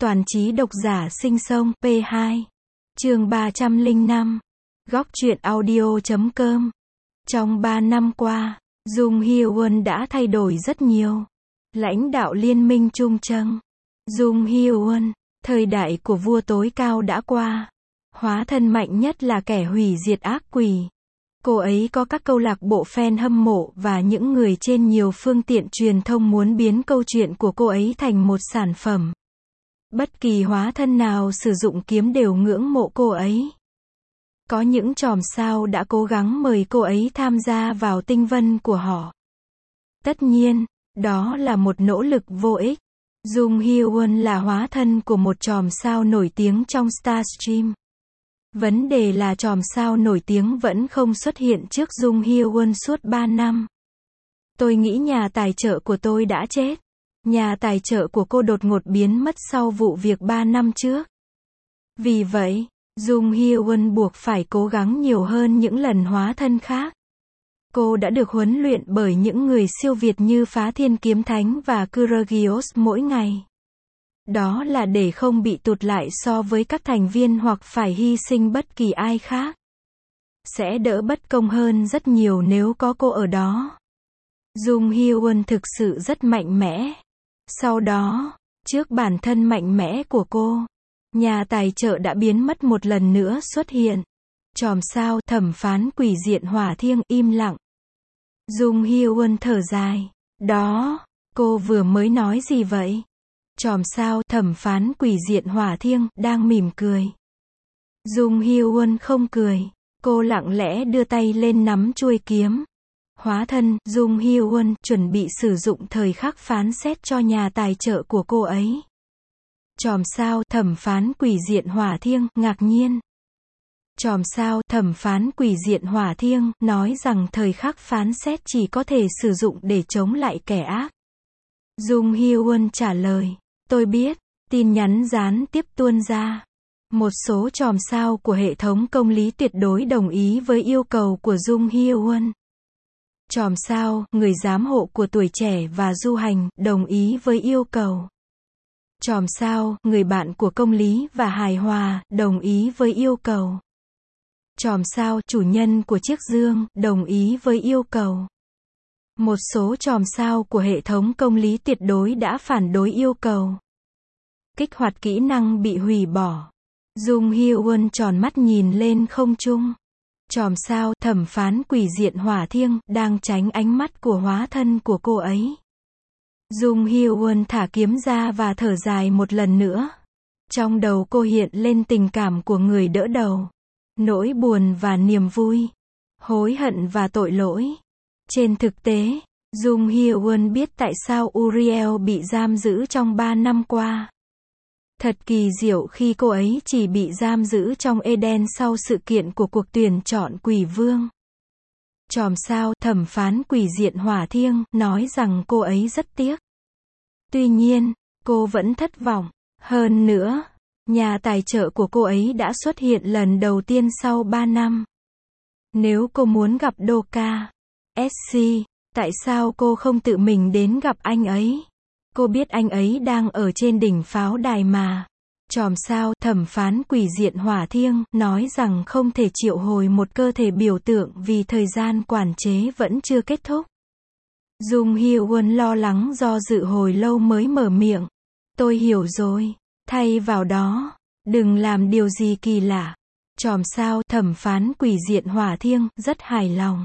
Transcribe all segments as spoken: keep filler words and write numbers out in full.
Toàn trí độc giả sinh sông, P hai. Chương ba trăm lẻ năm. Góc truyện audio chấm com. Trong ba năm qua, Jung Hye-won đã thay đổi rất nhiều. Lãnh đạo liên minh Trung Trăng. Jung Hye-won, thời đại của vua tối cao đã qua. Hóa thân mạnh nhất là kẻ hủy diệt ác quỷ. Cô ấy có các câu lạc bộ fan hâm mộ và những người trên nhiều phương tiện truyền thông muốn biến câu chuyện của cô ấy thành một sản phẩm. Bất kỳ hóa thân nào sử dụng kiếm đều ngưỡng mộ cô ấy. Có những chòm sao đã cố gắng mời cô ấy tham gia vào tinh vân của họ. Tất nhiên, đó là một nỗ lực vô ích. Jung Hye-won là hóa thân của một chòm sao nổi tiếng trong Starstream. Vấn đề là chòm sao nổi tiếng vẫn không xuất hiện trước Jung Hye-won suốt ba năm. Tôi nghĩ nhà tài trợ của tôi đã chết. Nhà tài trợ của cô đột ngột biến mất sau vụ việc ba năm trước. Vì vậy, Jung Hye-won buộc phải cố gắng nhiều hơn những lần hóa thân khác. Cô đã được huấn luyện bởi những người siêu việt như Phá Thiên Kiếm Thánh và Kyrgios mỗi ngày. Đó là để không bị tụt lại so với các thành viên hoặc phải hy sinh bất kỳ ai khác. Sẽ đỡ bất công hơn rất nhiều nếu có cô ở đó. Jung Hye-won thực sự rất mạnh mẽ. Sau đó, trước bản thân mạnh mẽ của cô, nhà tài trợ đã biến mất một lần nữa xuất hiện. Chòm sao thẩm phán quỷ diện Hỏa Thiêng im lặng. Jung Hye-won thở dài. Đó, cô vừa mới nói gì vậy? Chòm sao thẩm phán quỷ diện Hỏa Thiêng đang mỉm cười. Jung Hye-won không cười. Cô lặng lẽ đưa tay lên nắm chuôi kiếm. Hóa thân Jung Hye-won chuẩn bị sử dụng thời khắc phán xét cho nhà tài trợ của cô ấy. Chòm sao thẩm phán quỷ diện Hỏa Thiêng ngạc nhiên. Chòm sao thẩm phán quỷ diện Hỏa Thiêng nói rằng thời khắc phán xét chỉ có thể sử dụng để chống lại kẻ ác. Jung Hye-won trả lời. Tôi biết. Tin nhắn gián tiếp tuôn ra. Một số chòm sao của hệ thống công lý tuyệt đối đồng ý với yêu cầu của Jung Hye-won. Chòm sao, người giám hộ của tuổi trẻ và du hành, đồng ý với yêu cầu. Chòm sao, người bạn của công lý và hài hòa, đồng ý với yêu cầu. Chòm sao, chủ nhân của chiếc dương, đồng ý với yêu cầu. Một số chòm sao của hệ thống công lý tuyệt đối đã phản đối yêu cầu. Kích hoạt kỹ năng bị hủy bỏ. Jung Hye-won tròn mắt nhìn lên không trung. Chòm sao thẩm phán quỷ diện Hỏa Thiêng đang tránh ánh mắt của hóa thân của cô ấy. Jung Hye-won thả kiếm ra và thở dài một lần nữa. Trong đầu cô hiện lên tình cảm của người đỡ đầu. Nỗi buồn và niềm vui. Hối hận và tội lỗi. Trên thực tế, Jung Hye-won biết tại sao Uriel bị giam giữ trong ba năm qua. Thật kỳ diệu khi cô ấy chỉ bị giam giữ trong Eden sau sự kiện của cuộc tuyển chọn quỷ vương. Chòm sao thẩm phán quỷ diện Hỏa Thiêng nói rằng cô ấy rất tiếc. Tuy nhiên, cô vẫn thất vọng. Hơn nữa, nhà tài trợ của cô ấy đã xuất hiện lần đầu tiên sau ba năm. Nếu cô muốn gặp Doka, ét xê, tại sao cô không tự mình đến gặp anh ấy? Cô biết anh ấy đang ở trên đỉnh pháo đài mà. Chòm sao thẩm phán quỷ diện Hỏa Thiêng nói rằng không thể triệu hồi một cơ thể biểu tượng vì thời gian quản chế vẫn chưa kết thúc. Jung Hye-won lo lắng do dự hồi lâu mới mở miệng. Tôi hiểu rồi. Thay vào đó, đừng làm điều gì kỳ lạ. Chòm sao thẩm phán quỷ diện Hỏa Thiêng rất hài lòng.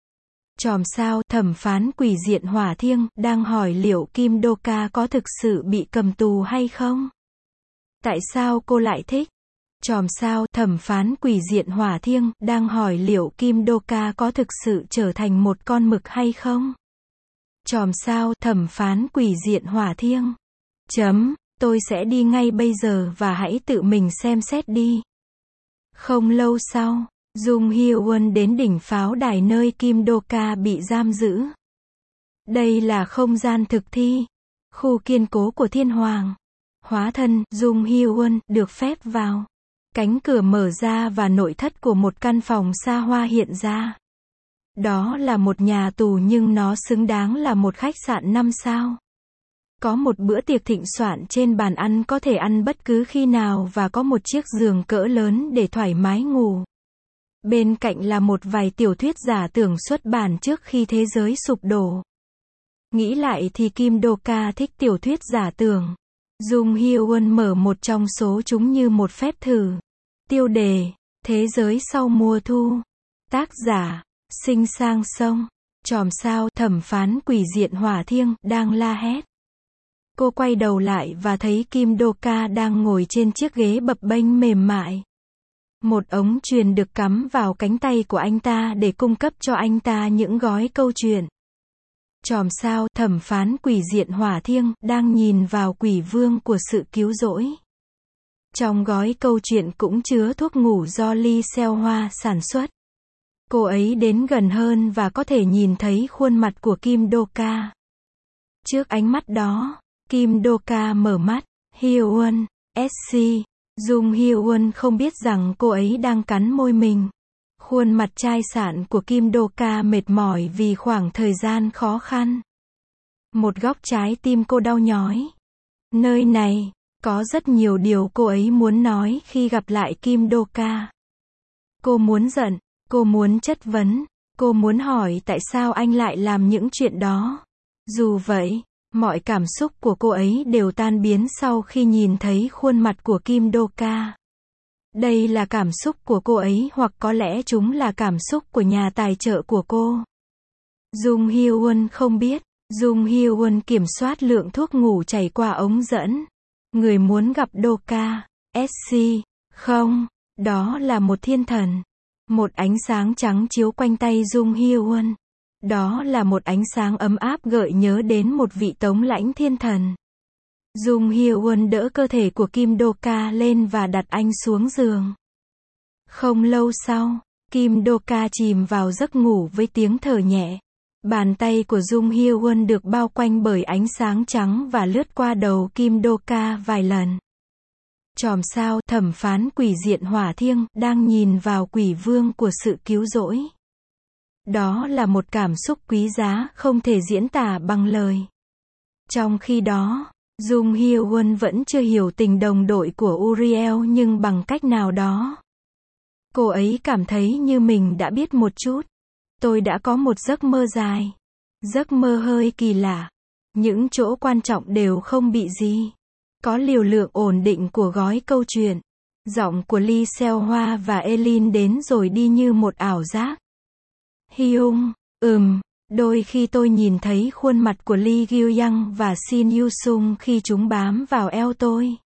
Chòm sao thẩm phán quỷ diện Hỏa Thiêng đang hỏi liệu Kim Doka có thực sự bị cầm tù hay không? Tại sao cô lại thích? Chòm sao thẩm phán quỷ diện Hỏa Thiêng đang hỏi liệu Kim Doka có thực sự trở thành một con mực hay không? Chòm sao thẩm phán quỷ diện Hỏa Thiêng. Chấm, tôi sẽ đi ngay bây giờ và hãy tự mình xem xét đi. Không lâu sau, Jung Hye-won đến đỉnh pháo đài nơi Kim Doka bị giam giữ. Đây là không gian thực thi, khu kiên cố của Thiên Hoàng. Hóa thân Jung Hye-won được phép vào. Cánh cửa mở ra và nội thất của một căn phòng xa hoa hiện ra. Đó là một nhà tù nhưng nó xứng đáng là một khách sạn năm sao. Có một bữa tiệc thịnh soạn trên bàn ăn có thể ăn bất cứ khi nào và có một chiếc giường cỡ lớn để thoải mái ngủ. Bên cạnh là một vài tiểu thuyết giả tưởng xuất bản trước khi thế giới sụp đổ. Nghĩ lại thì Kim Do-ka thích tiểu thuyết giả tưởng. Jung Hyo-won mở một trong số chúng như một phép thử. Tiêu đề: Thế giới sau mùa thu. Tác giả: Sinh Sang Sông. Chòm sao thẩm phán quỷ diện hỏa thiêng đang la hét. Cô quay đầu lại và thấy Kim Do-ka đang ngồi trên chiếc ghế bập bênh mềm mại. Một ống truyền được cắm vào cánh tay của anh ta để cung cấp cho anh ta những gói câu chuyện. Chòm sao thẩm phán quỷ diện hỏa thiêng đang nhìn vào quỷ vương của sự cứu rỗi. Trong gói câu chuyện cũng chứa thuốc ngủ do Lee Seo-hwa sản xuất. Cô ấy đến gần hơn và có thể nhìn thấy khuôn mặt của Kim Do-ka. Trước ánh mắt đó, Kim Do-ka mở mắt. Hyo-won, ét xê. Jung Hyo-won không biết rằng cô ấy đang cắn môi mình. Khuôn mặt chai sạn của Kim Do-ka mệt mỏi vì khoảng thời gian khó khăn. Một góc trái tim cô đau nhói. Nơi này, có rất nhiều điều cô ấy muốn nói khi gặp lại Kim Do-ka. Cô muốn giận, cô muốn chất vấn, cô muốn hỏi tại sao anh lại làm những chuyện đó. Dù vậy, mọi cảm xúc của cô ấy đều tan biến sau khi nhìn thấy khuôn mặt của Kim Do-ka. Đây là cảm xúc của cô ấy hoặc có lẽ chúng là cảm xúc của nhà tài trợ của cô. Jung Hyo-won không biết. Jung Hyo-won kiểm soát lượng thuốc ngủ chảy qua ống dẫn. Người muốn gặp Do-ka, ét xê. Không, đó là một thiên thần. Một ánh sáng trắng chiếu quanh tay Jung Hyo-won. Đó là một ánh sáng ấm áp gợi nhớ đến một vị tống lãnh thiên thần. Jung Hyo-won đỡ cơ thể của Kim Do-ka lên và đặt anh xuống giường. Không lâu sau, Kim Do-ka chìm vào giấc ngủ với tiếng thở nhẹ. Bàn tay của Jung Hyo-won được bao quanh bởi ánh sáng trắng và lướt qua đầu Kim Do-ka vài lần. Chòm sao thẩm phán quỷ diện hỏa thiêng đang nhìn vào quỷ vương của sự cứu rỗi. Đó là một cảm xúc quý giá không thể diễn tả bằng lời. Trong khi đó, Jung Hyo-won vẫn chưa hiểu tình đồng đội của Uriel nhưng bằng cách nào đó. Cô ấy cảm thấy như mình đã biết một chút. Tôi đã có một giấc mơ dài. Giấc mơ hơi kỳ lạ. Những chỗ quan trọng đều không bị gì. Có liều lượng ổn định của gói câu chuyện. Giọng của Lee Seo-hwa và Elin đến rồi đi như một ảo giác. Hyung, ừm, đôi khi tôi nhìn thấy khuôn mặt của Lee Gyu-young và Shin Yu-sung khi chúng bám vào eo tôi.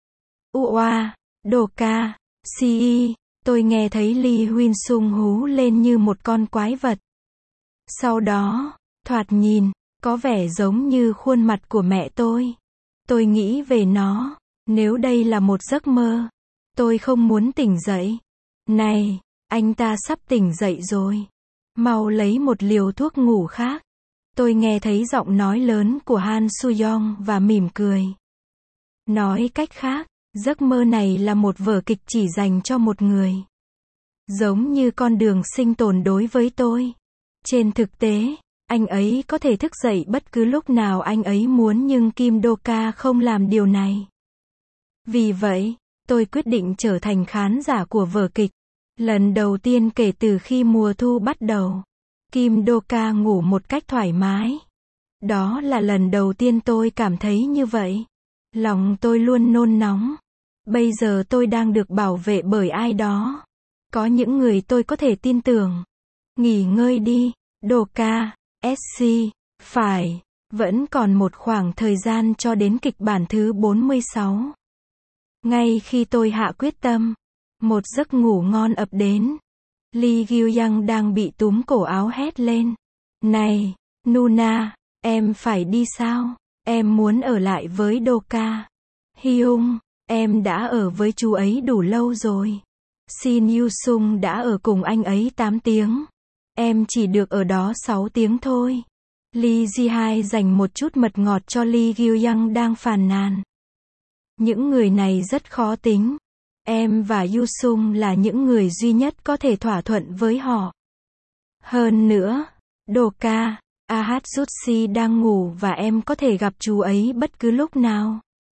Ua, Do-ka, Si, tôi nghe thấy Lee Huynh-sung hú lên như một con quái vật. Sau đó, thoạt nhìn, có vẻ giống như khuôn mặt của mẹ tôi. Tôi nghĩ về nó, nếu đây là một giấc mơ. Tôi không muốn tỉnh dậy. Này, anh ta sắp tỉnh dậy rồi. Mau lấy một liều thuốc ngủ khác. Tôi nghe thấy giọng nói lớn của Han Soo-young và mỉm cười. Nói cách khác, giấc mơ này là một vở kịch chỉ dành cho một người. Giống như con đường sinh tồn đối với tôi. Trên thực tế, anh ấy có thể thức dậy bất cứ lúc nào anh ấy muốn nhưng Kim Do-ka không làm điều này. Vì vậy, tôi quyết định trở thành khán giả của vở kịch. Lần đầu tiên kể từ khi mùa thu bắt đầu, Kim Do-ka ngủ một cách thoải mái. Đó là lần đầu tiên tôi cảm thấy như vậy. Lòng tôi luôn nôn nóng. Bây giờ tôi đang được bảo vệ bởi ai đó. Có những người tôi có thể tin tưởng. Nghỉ ngơi đi, Do-ka, ét xê, phải, vẫn còn một khoảng thời gian cho đến kịch bản thứ bốn mươi sáu. Ngay khi tôi hạ quyết tâm, một giấc ngủ ngon ập đến. Lee Gyu-young đang bị túm cổ áo hét lên. Này, Nuna, em phải đi sao? Em muốn ở lại với Do-ka. Hyung, em đã ở với chú ấy đủ lâu rồi. Shin Yu-sung đã ở cùng anh ấy tám tiếng. Em chỉ được ở đó sáu tiếng thôi. Lee Ji-hai dành một chút mật ngọt cho Lee Gyu-young đang phàn nàn. Những người này rất khó tính. Em và Yu-sung là những người duy nhất có thể thỏa thuận với họ. Hơn nữa, Do-ka, Ahatsushi đang ngủ và em có thể gặp chú ấy bất cứ lúc nào.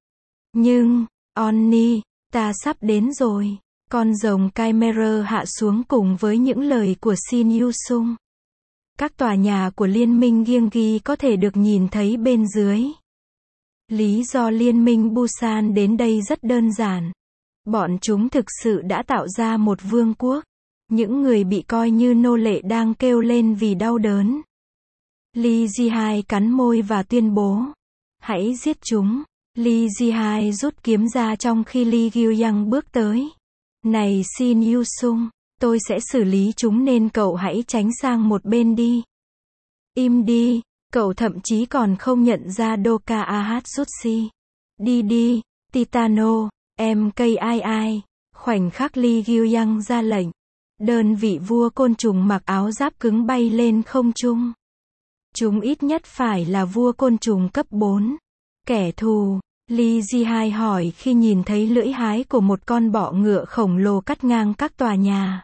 Nhưng, Onni, ta sắp đến rồi. Con rồng Chimera hạ xuống cùng với những lời của Shin Yu-sung. Các tòa nhà của Liên minh Gyeonggi có thể được nhìn thấy bên dưới. Lý do Liên minh Busan đến đây rất đơn giản. Bọn chúng thực sự đã tạo ra một vương quốc. Những người bị coi như nô lệ đang kêu lên vì đau đớn. Lee Ji-hai cắn môi và tuyên bố. Hãy giết chúng. Lee Ji-hai rút kiếm ra trong khi Lee Gyu-yang bước tới. Này Shin Yu-sung, tôi sẽ xử lý chúng nên cậu hãy tránh sang một bên đi. Im đi, cậu thậm chí còn không nhận ra Doka Ahatsushi. Đi đi, Titano, em cây ai ai. Khoảnh khắc Lee Gyu-yang ra lệnh. Đơn vị vua côn trùng mặc áo giáp cứng bay lên không trung. Chúng ít nhất phải là vua côn trùng cấp bốn. Kẻ thù, Lee Ji-hai hỏi khi nhìn thấy lưỡi hái của một con bọ ngựa khổng lồ cắt ngang các tòa nhà.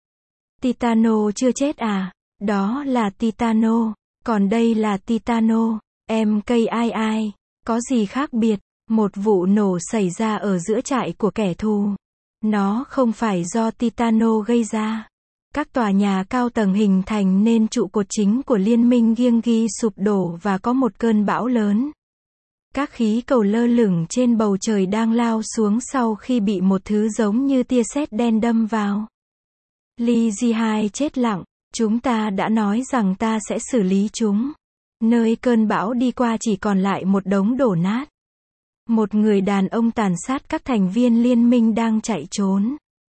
Titano chưa chết à? Đó là Titano, còn đây là Titano, em cây ai ai. Có gì khác biệt? Một vụ nổ xảy ra ở giữa trại của kẻ thù. Nó không phải do Titano gây ra. Các tòa nhà cao tầng hình thành nên trụ cột chính của Liên minh Gyeonggi sụp đổ và có một cơn bão lớn. Các khí cầu lơ lửng trên bầu trời đang lao xuống sau khi bị một thứ giống như tia sét đen đâm vào. Lee Ji-hai chết lặng. Chúng ta đã nói rằng ta sẽ xử lý chúng. Nơi cơn bão đi qua chỉ còn lại một đống đổ nát. Một người đàn ông tàn sát các thành viên liên minh đang chạy trốn.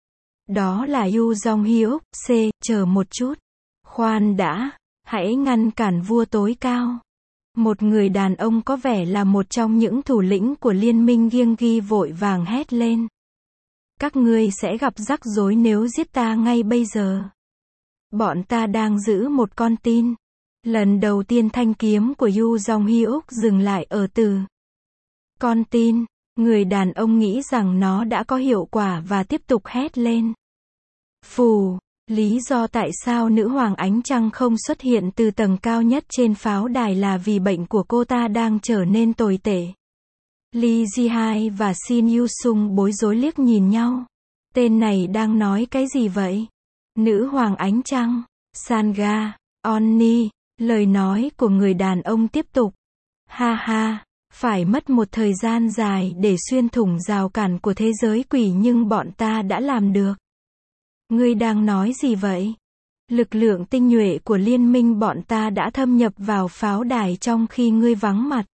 Đó là Yu Jong-hyuk. C. Chờ một chút. Khoan đã. Hãy ngăn cản vua tối cao. Một người đàn ông có vẻ là một trong những thủ lĩnh của Liên minh Gyeonggi vội vàng hét lên. Các ngươi sẽ gặp rắc rối nếu giết ta ngay bây giờ. Bọn ta đang giữ một con tin. Lần đầu tiên thanh kiếm của Yu Jong-hyuk dừng lại ở từ con tin. Người đàn ông nghĩ rằng nó đã có hiệu quả và tiếp tục hét lên. Phù, lý do tại sao nữ hoàng ánh trăng không xuất hiện từ tầng cao nhất trên pháo đài là vì bệnh của cô ta đang trở nên tồi tệ. Lee Ji-hai và Shin Yu-sung bối rối liếc nhìn nhau. Tên này đang nói cái gì vậy? Nữ hoàng ánh trăng, Sanga, Onni, lời nói của người đàn ông tiếp tục. Ha ha, phải mất một thời gian dài để xuyên thủng rào cản của thế giới quỷ nhưng bọn ta đã làm được. Ngươi đang nói gì vậy? Lực lượng tinh nhuệ của liên minh bọn ta đã thâm nhập vào pháo đài trong khi ngươi vắng mặt.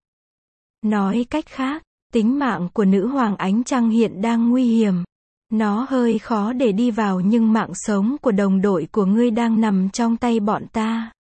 Nói cách khác, tính mạng của nữ hoàng ánh trăng hiện đang nguy hiểm. Nó hơi khó để đi vào nhưng mạng sống của đồng đội của ngươi đang nằm trong tay bọn ta.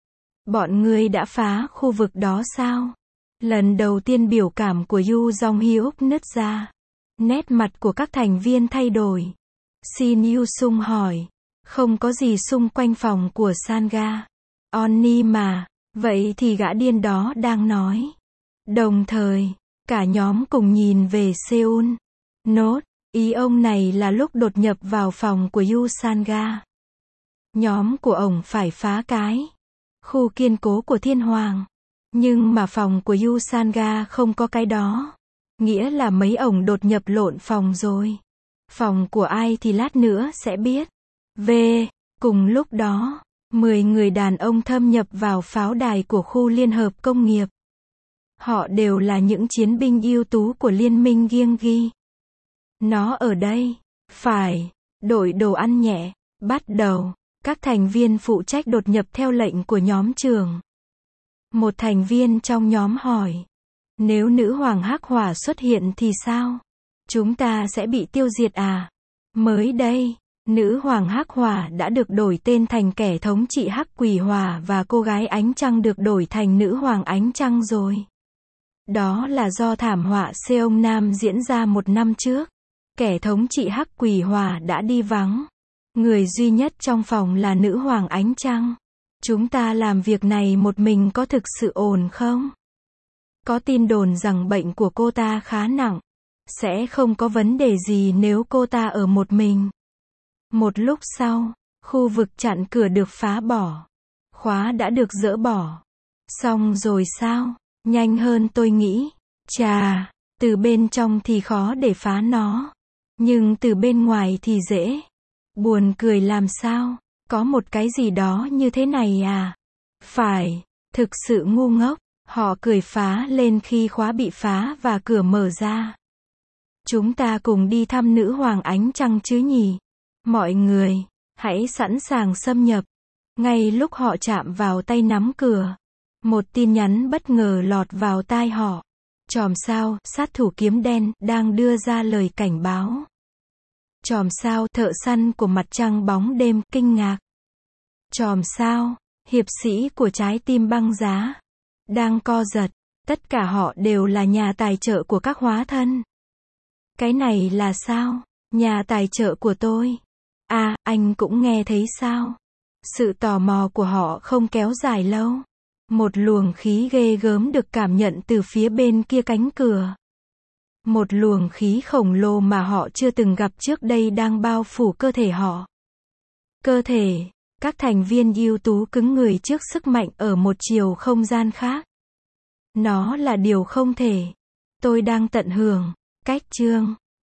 Bọn ngươi đã phá khu vực đó sao? Lần đầu tiên biểu cảm của Yu Jong-hyuk nứt ra. Nét mặt của các thành viên thay đổi. Shin Yu-sung hỏi. Không có gì xung quanh phòng của Sanga. Onni mà. Vậy thì gã điên đó đang nói. Đồng thời, cả nhóm cùng nhìn về Seoul. Nốt. Ý ông này là lúc đột nhập vào phòng của Yu Sanga. Nhóm của ổng phải phá cái khu kiên cố của thiên hoàng. Nhưng mà phòng của Yu Sanga không có cái đó. Nghĩa là mấy ổng đột nhập lộn phòng rồi. Phòng của ai thì lát nữa sẽ biết. V. Cùng lúc đó, mười người đàn ông thâm nhập vào pháo đài của khu liên hợp công nghiệp. Họ đều là những chiến binh ưu tú của liên minh Gyeonggi. Nó ở đây. Phải. Đội đồ ăn nhẹ. Bắt đầu. Các thành viên phụ trách đột nhập theo lệnh của nhóm trưởng. Một thành viên trong nhóm hỏi. Nếu nữ hoàng hắc hỏa xuất hiện thì sao? Chúng ta sẽ bị tiêu diệt à? Mới đây, nữ hoàng hắc hỏa đã được đổi tên thành kẻ thống trị hắc quỷ hỏa và cô gái ánh trăng được đổi thành nữ hoàng ánh trăng rồi. Đó là do thảm họa Seong Nam diễn ra một năm trước. Kẻ thống trị hắc quỷ hỏa đã đi vắng. Người duy nhất trong phòng là nữ hoàng ánh trăng. Chúng ta làm việc này một mình có thực sự ổn không? Có tin đồn rằng bệnh của cô ta khá nặng. Sẽ không có vấn đề gì nếu cô ta ở một mình. Một lúc sau, khu vực chặn cửa được phá bỏ. Khóa đã được dỡ bỏ. Xong rồi sao? Nhanh hơn tôi nghĩ. Chà, từ bên trong thì khó để phá nó. Nhưng từ bên ngoài thì dễ. Buồn cười làm sao? Có một cái gì đó như thế này à? Phải, thực sự ngu ngốc. Họ cười phá lên khi khóa bị phá và cửa mở ra. Chúng ta cùng đi thăm nữ hoàng ánh trăng chứ nhỉ? Mọi người, hãy sẵn sàng xâm nhập. Ngay lúc họ chạm vào tay nắm cửa, một tin nhắn bất ngờ lọt vào tai họ. Chòm sao, sát thủ kiếm đen, đang đưa ra lời cảnh báo. Chòm sao, thợ săn của mặt trăng bóng đêm, kinh ngạc. Chòm sao, hiệp sĩ của trái tim băng giá, đang co giật. Tất cả họ đều là nhà tài trợ của các hóa thân. Cái này là sao? Nhà tài trợ của tôi. À, anh cũng nghe thấy sao? Sự tò mò của họ không kéo dài lâu. Một luồng khí ghê gớm được cảm nhận từ phía bên kia cánh cửa. Một luồng khí khổng lồ mà họ chưa từng gặp trước đây đang bao phủ cơ thể họ. Cơ thể, các thành viên ưu tú cứng người trước sức mạnh ở một chiều không gian khác. Nó là điều không thể. Tôi đang tận hưởng. Cách chương